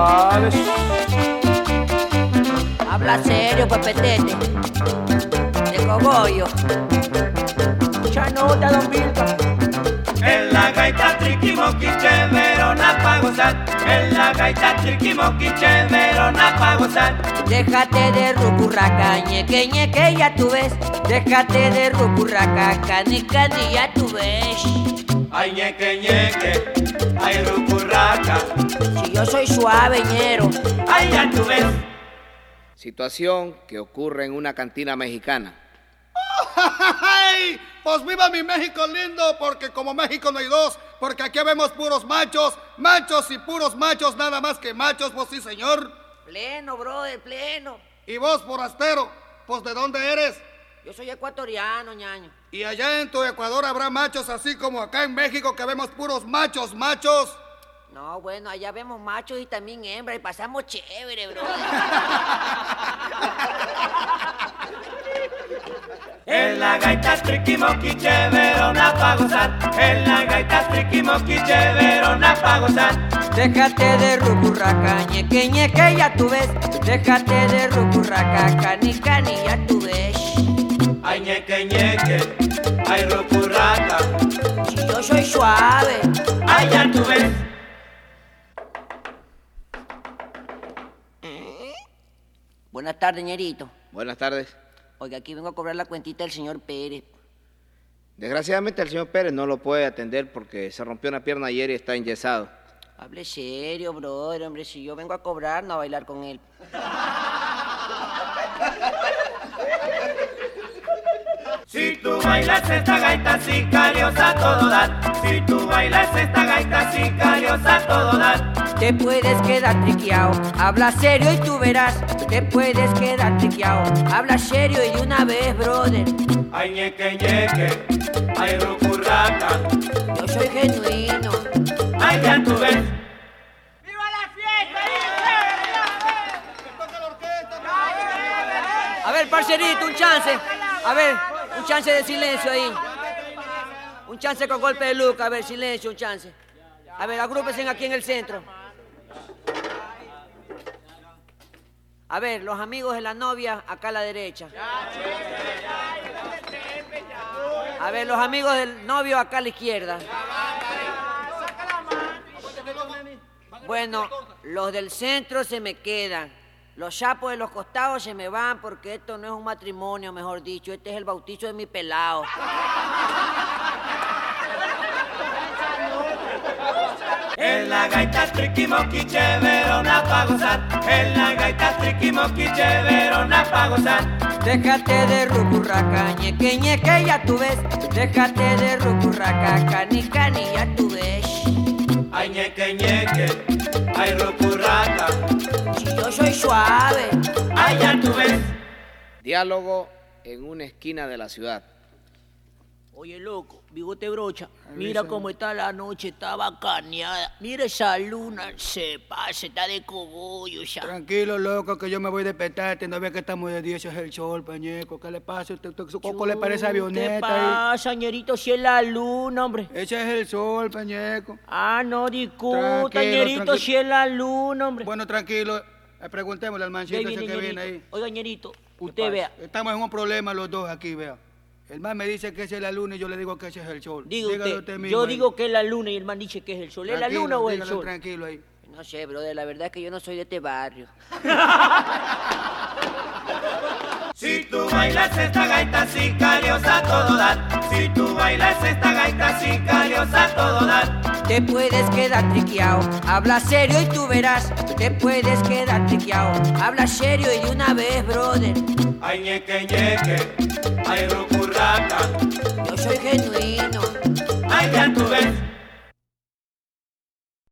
suaves. Habla serio, papetete. De cogollo. Mucha nota, don Vilca. En la gaita triquimoqui chéverona pa' gozar. En la gaita triquimoqui chéverona pa' gozar. Déjate de rucurraca, ñeque, ñeque, ya tú ves. Déjate de rucurraca, cani, cani, ya tú ves. Ay, ñeque, ñeque, ay, rucurraca. Si yo soy suave, ñero. Ay, ya tú ves. Situación que ocurre en una cantina mexicana. ¡Ay! Pues viva mi México lindo, porque como México no hay dos, porque aquí vemos puros machos, machos y puros machos, nada más que machos, pues sí, señor. Pleno, brother, pleno. Y vos, forastero, pues ¿de dónde eres? Yo soy ecuatoriano, ñaño. Y allá en tu Ecuador habrá machos así como acá en México que vemos puros machos, machos. No, bueno, allá vemos machos y también hembras y pasamos chévere, brother. En la gaita triquimoqui chéverona pa' gozar. En la gaita triquimoqui chéverona pa' gozar. Déjate de rucurraca, ñeque, ñeque, ya tú ves. Déjate de rucurraca, cani, cani, ya tú ves. Ay, ñeque, ñeque, ay, rucurraca. Si yo soy suave. Ay, ya tú ves. Buenas tardes, ñerito. Buenas tardes. Oiga, aquí vengo a cobrar la cuentita del señor Pérez. Desgraciadamente el señor Pérez no lo puede atender porque se rompió una pierna ayer y está enyesado. Hable serio, brother, hombre. Si yo vengo a cobrar, no a bailar con él. Si tú bailas esta gaita sicariosa todo dar. Si tú bailas esta gaita sicariosa todo dar. Te puedes quedar triqueado, habla serio y tú verás. Te puedes quedar triqueado, habla serio y de una vez, brother. Ay, ñeque, ñeque, ay, rucurraca. Yo soy genuino. Ay, ya tú ves. A ver, parcerito, un chance. A ver, un chance de silencio ahí. Un chance con golpe de look. A ver, silencio, un chance. A ver, agrúpense aquí en el centro. A ver, los amigos de la novia acá a la derecha. A ver, los amigos del novio acá a la izquierda. Bueno, los del centro se me quedan. Los chapos de los costados se me van porque esto no es un matrimonio, mejor dicho. Este es el bautizo de mi pelado. En la gaita triquimoqui chéverona pa' gozar. En la gaita triquimoqui chéverona pa' gozar. Déjate de rucurraca, ñeque, ñeque, ya tú ves. Déjate de rucurraca, cani, cani, ya tú ves. Ay, ñeque, ñeque, ay, rucurraca. Si yo soy suave. Ay, ya tú ves. Diálogo en una esquina de la ciudad. Oye, loco, bigote brocha, mira cómo está la noche, está bacaneada. Mira esa luna, se pasa, está de cogollo ya. Tranquilo, loco, que yo me voy de petate. No ve que estamos de 10, es el sol, pañeco. ¿Qué le pasa? ¿Su coco le parece avioneta? ¿Qué pasa, ñerito, si es la luna, hombre? Ese es el sol, pañeco. Ah, no, disculpa, ñerito, si es la luna, hombre. Bueno, tranquilo, preguntémosle al mancito ese que viene ahí. Oiga, ñerito, usted vea. Estamos en un problema los dos aquí, vea. El man me dice que ese es la luna y yo le digo que ese es el sol. Dígalo usted mismo, yo digo que es la luna y el man dice que es el sol. ¿Es la luna o el sol? Tranquilo ahí. No sé, brother, la verdad es que yo no soy de este barrio. Si tú bailas esta gaita sicariosa todo dar. Si tú bailas esta gaita sicariosa todo dar. Te puedes quedar triqueado, habla serio y tú verás. Te puedes quedar triqueado, habla serio y de una vez, brother. Ay, ñeque, ñeque, ay, rucurraca.